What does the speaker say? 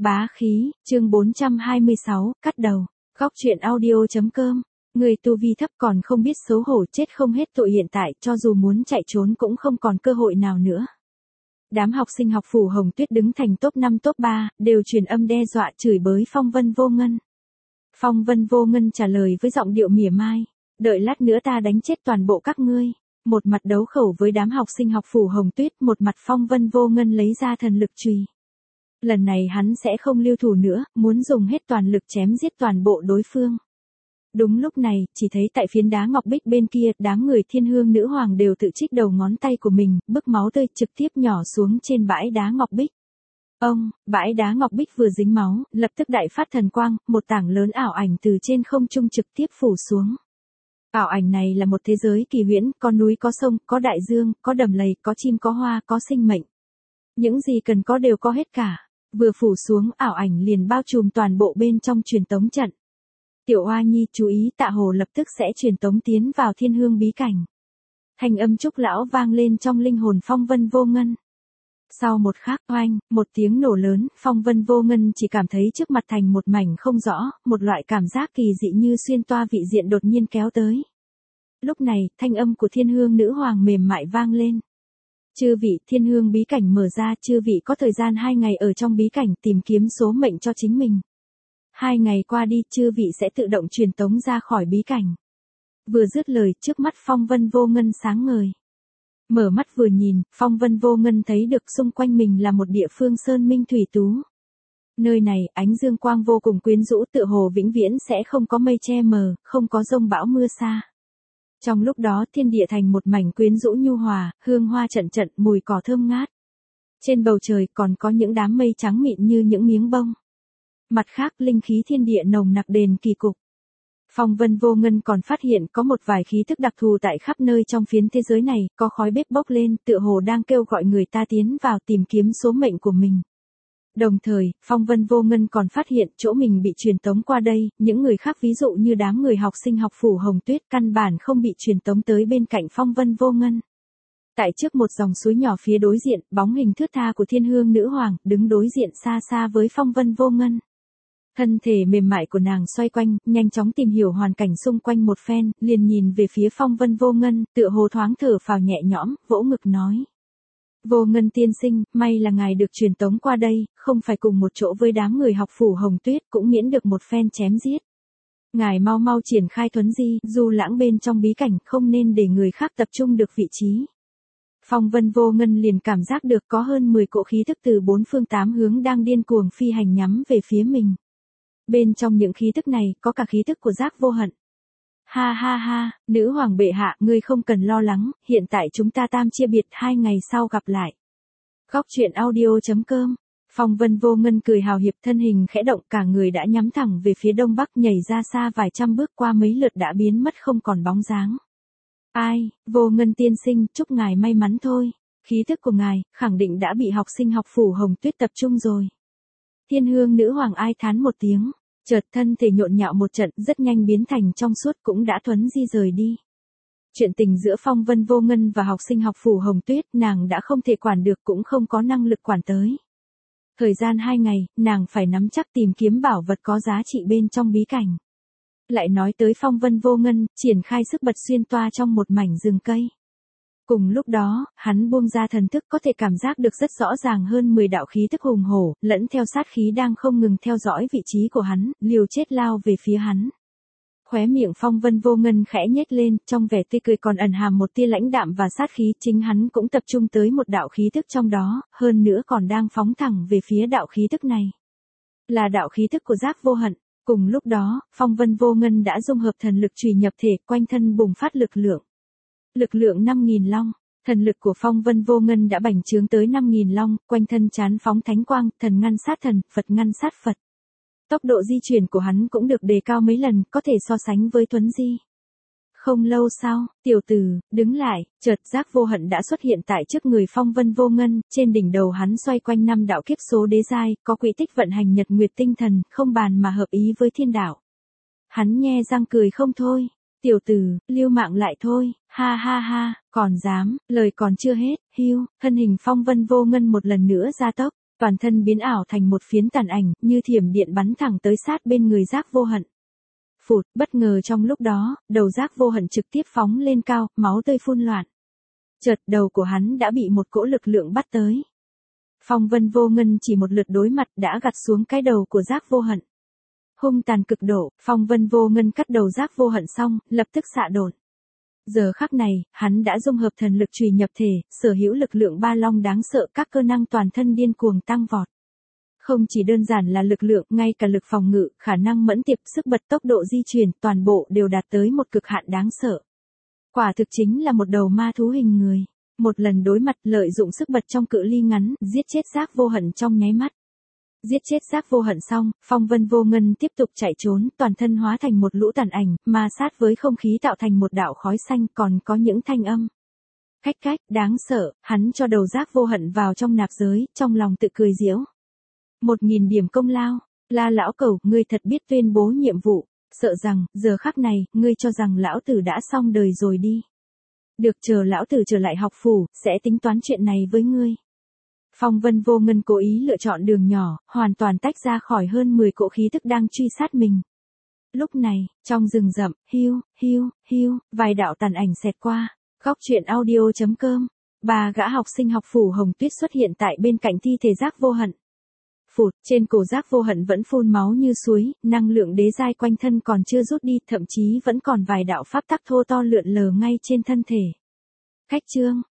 Bá khí, chương 426, cắt đầu. Góc truyện audio.com. Người tu vi thấp còn không biết xấu hổ, chết không hết tội, hiện tại cho dù muốn chạy trốn cũng không còn cơ hội nào nữa. Đám học sinh học phủ Hồng Tuyết đứng thành top 5 top 3, đều truyền âm đe dọa chửi bới Phong Vân Vô Ngân. Phong Vân Vô Ngân trả lời với giọng điệu mỉa mai, đợi lát nữa ta đánh chết toàn bộ các ngươi. Một mặt đấu khẩu với đám học sinh học phủ Hồng Tuyết, một mặt Phong Vân Vô Ngân lấy ra thần lực chùy. Lần này hắn sẽ không lưu thủ nữa, muốn dùng hết toàn lực chém giết toàn bộ đối phương. Đúng lúc này, chỉ thấy tại phiến đá ngọc bích bên kia, đám người Thiên Hương Nữ Hoàng đều tự trích đầu ngón tay của mình, bức máu tươi trực tiếp nhỏ xuống trên bãi đá ngọc bích. Bãi đá ngọc bích vừa dính máu, lập tức đại phát thần quang, một tảng lớn ảo ảnh từ trên không trung trực tiếp phủ xuống. Ảo ảnh này là một thế giới kỳ huyễn, có núi có sông, có đại dương, có đầm lầy, có chim có hoa, có sinh mệnh. Những gì cần có đều có hết cả. Vừa phủ xuống, ảo ảnh liền bao trùm toàn bộ bên trong truyền tống trận. Tiểu Hoa Nhi chú ý, Tạ Hồ lập tức sẽ truyền tống tiến vào Thiên Hương bí cảnh. Thanh âm trúc lão vang lên trong linh hồn Phong Vân Vô Ngân. Sau một khắc, oanh, một tiếng nổ lớn, Phong Vân Vô Ngân chỉ cảm thấy trước mặt thành một mảnh không rõ, một loại cảm giác kỳ dị như xuyên toa vị diện đột nhiên kéo tới. Lúc này, thanh âm của Thiên Hương Nữ Hoàng mềm mại vang lên. Chư vị, Thiên Hương bí cảnh mở ra, chư vị có thời gian 2 ngày ở trong bí cảnh tìm kiếm số mệnh cho chính mình. 2 ngày qua đi, chư vị sẽ tự động truyền tống ra khỏi bí cảnh. Vừa dứt lời, trước mắt Phong Vân Vô Ngân sáng ngời. Mở mắt vừa nhìn, Phong Vân Vô Ngân thấy được xung quanh mình là một địa phương sơn minh thủy tú. Nơi này, ánh dương quang vô cùng quyến rũ, tựa hồ vĩnh viễn sẽ không có mây che mờ, không có dông bão mưa xa. Trong lúc đó thiên địa thành một mảnh quyến rũ nhu hòa, hương hoa trận trận, mùi cỏ thơm ngát. Trên bầu trời còn có những đám mây trắng mịn như những miếng bông. Mặt khác, linh khí thiên địa nồng nặc đền kỳ cục. Phong Vân Vô Ngân còn phát hiện có một vài khí thức đặc thù tại khắp nơi trong phiến thế giới này, có khói bếp bốc lên, tựa hồ đang kêu gọi người ta tiến vào tìm kiếm số mệnh của mình. Đồng thời, Phong Vân Vô Ngân còn phát hiện chỗ mình bị truyền tống qua đây, những người khác ví dụ như đám người học sinh học phủ Hồng Tuyết căn bản không bị truyền tống tới bên cạnh Phong Vân Vô Ngân. Tại trước một dòng suối nhỏ phía đối diện, bóng hình thướt tha của Thiên Hương Nữ Hoàng đứng đối diện xa xa với Phong Vân Vô Ngân. Thân thể mềm mại của nàng xoay quanh, nhanh chóng tìm hiểu hoàn cảnh xung quanh một phen, liền nhìn về phía Phong Vân Vô Ngân, tựa hồ thoáng thở phào nhẹ nhõm, vỗ ngực nói. Vô Ngân tiên sinh, may là ngài được truyền tống qua đây, không phải cùng một chỗ với đám người học phủ Hồng Tuyết, cũng miễn được một phen chém giết. Ngài mau mau triển khai thuấn di, du lãng bên trong bí cảnh, không nên để người khác tập trung được vị trí. Phong Vân Vô Ngân liền cảm giác được có hơn 10 cỗ khí thức từ 4 phương 8 hướng đang điên cuồng phi hành nhắm về phía mình. Bên trong những khí thức này, có cả khí thức của Giác Vô Hận. Ha ha ha, nữ hoàng bệ hạ, ngươi không cần lo lắng, hiện tại chúng ta tam chia biệt, 2 ngày sau gặp lại. Góc truyện audio.com. Phong Vân Vô Ngân cười hào hiệp, thân hình khẽ động, cả người đã nhắm thẳng về phía đông bắc, nhảy ra xa vài trăm bước, qua mấy lượt đã biến mất không còn bóng dáng. Ai, Vô Ngân tiên sinh, chúc ngài may mắn thôi. Khí thức của ngài, khẳng định đã bị học sinh học phủ Hồng Tuyết tập trung rồi. Thiên Hương Nữ Hoàng ai thán một tiếng. Chợt thân thể nhộn nhạo một trận, rất nhanh biến thành trong suốt, cũng đã thuấn di rời đi. Chuyện tình giữa Phong Vân Vô Ngân và học sinh học phủ Hồng Tuyết, nàng đã không thể quản được, cũng không có năng lực quản tới. Thời gian 2 ngày, nàng phải nắm chắc tìm kiếm bảo vật có giá trị bên trong bí cảnh. Lại nói tới Phong Vân Vô Ngân, triển khai sức bật xuyên toa trong một mảnh rừng cây. Cùng lúc đó, hắn buông ra thần thức, có thể cảm giác được rất rõ ràng hơn 10 đạo khí thức hùng hổ, lẫn theo sát khí đang không ngừng theo dõi vị trí của hắn, liều chết lao về phía hắn. Khóe miệng Phong Vân Vô Ngân khẽ nhếch lên, trong vẻ tươi cười còn ẩn hàm một tia lãnh đạm và sát khí, chính hắn cũng tập trung tới một đạo khí thức trong đó, hơn nữa còn đang phóng thẳng về phía đạo khí thức này. Là đạo khí thức của Giác Vô Hận. Cùng lúc đó, Phong Vân Vô Ngân đã dung hợp thần lực chùy nhập thể, quanh thân bùng phát lực lượng. Lực lượng 5.000 long, thần lực của Phong Vân Vô Ngân đã bành trướng tới 5.000 long, quanh thân chán phóng thánh quang, thần ngăn sát thần, Phật ngăn sát Phật. Tốc độ di chuyển của hắn cũng được đề cao mấy lần, có thể so sánh với thuấn di. Không lâu sau, tiểu tử, đứng lại, chợt Giác Vô Hận đã xuất hiện tại trước người Phong Vân Vô Ngân, trên đỉnh đầu hắn xoay quanh 5 đạo kiếp số đế giai, có quỹ tích vận hành nhật nguyệt tinh thần, không bàn mà hợp ý với thiên đạo. Hắn nhe răng cười không thôi. Tiểu tử, lưu mạng lại thôi, ha ha ha, còn dám, lời còn chưa hết, thân hình Phong Vân Vô Ngân một lần nữa ra tốc, toàn thân biến ảo thành một phiến tàn ảnh, như thiểm điện bắn thẳng tới sát bên người Giác Vô Hận. Phụt, bất ngờ trong lúc đó, đầu Giác Vô Hận trực tiếp phóng lên cao, máu tươi phun loạn. Chợt đầu của hắn đã bị một cỗ lực lượng bắt tới. Phong Vân Vô Ngân chỉ một lượt đối mặt đã gặt xuống cái đầu của Giác Vô Hận. Hung tàn cực độ, Phong Vân Vô Ngân cắt đầu Giác Vô Hận xong, lập tức xạ độn. Giờ khắc này, hắn đã dung hợp thần lực chùy nhập thể, sở hữu lực lượng ba long đáng sợ, các cơ năng toàn thân điên cuồng tăng vọt. Không chỉ đơn giản là lực lượng, ngay cả lực phòng ngự, khả năng mẫn tiệp, sức bật, tốc độ di chuyển, toàn bộ đều đạt tới một cực hạn đáng sợ. Quả thực chính là một đầu ma thú hình người. Một lần đối mặt, lợi dụng sức bật trong cự ly ngắn, giết chết Giác Vô Hận trong nháy mắt. Giết chết Giác Vô Hận xong, Phong Vân Vô Ngân tiếp tục chạy trốn, toàn thân hóa thành một lũ tàn ảnh, ma sát với không khí tạo thành một đạo khói xanh, còn có những thanh âm. Cách cách, đáng sợ, hắn cho đầu Giác Vô Hận vào trong nạp giới, trong lòng tự cười giễu. 1000 điểm công lao, La lão cẩu, ngươi thật biết tuyên bố nhiệm vụ, sợ rằng, giờ khắc này, ngươi cho rằng lão tử đã xong đời rồi đi. Được, chờ lão tử trở lại học phủ, sẽ tính toán chuyện này với ngươi. Phong Vân Vô Ngân cố ý lựa chọn đường nhỏ, hoàn toàn tách ra khỏi hơn 10 cỗ khí tức đang truy sát mình. Lúc này, trong rừng rậm, hiu, vài đạo tàn ảnh xẹt qua. Góc truyện audio.com. 3 gã học sinh học phủ Hồng Tuyết xuất hiện tại bên cạnh thi thể Giác Vô Hận. Phụt, trên cổ Giác Vô Hận vẫn phun máu như suối, năng lượng đế giai quanh thân còn chưa rút đi, thậm chí vẫn còn vài đạo pháp tắc thô to lượn lờ ngay trên thân thể. Khách chương.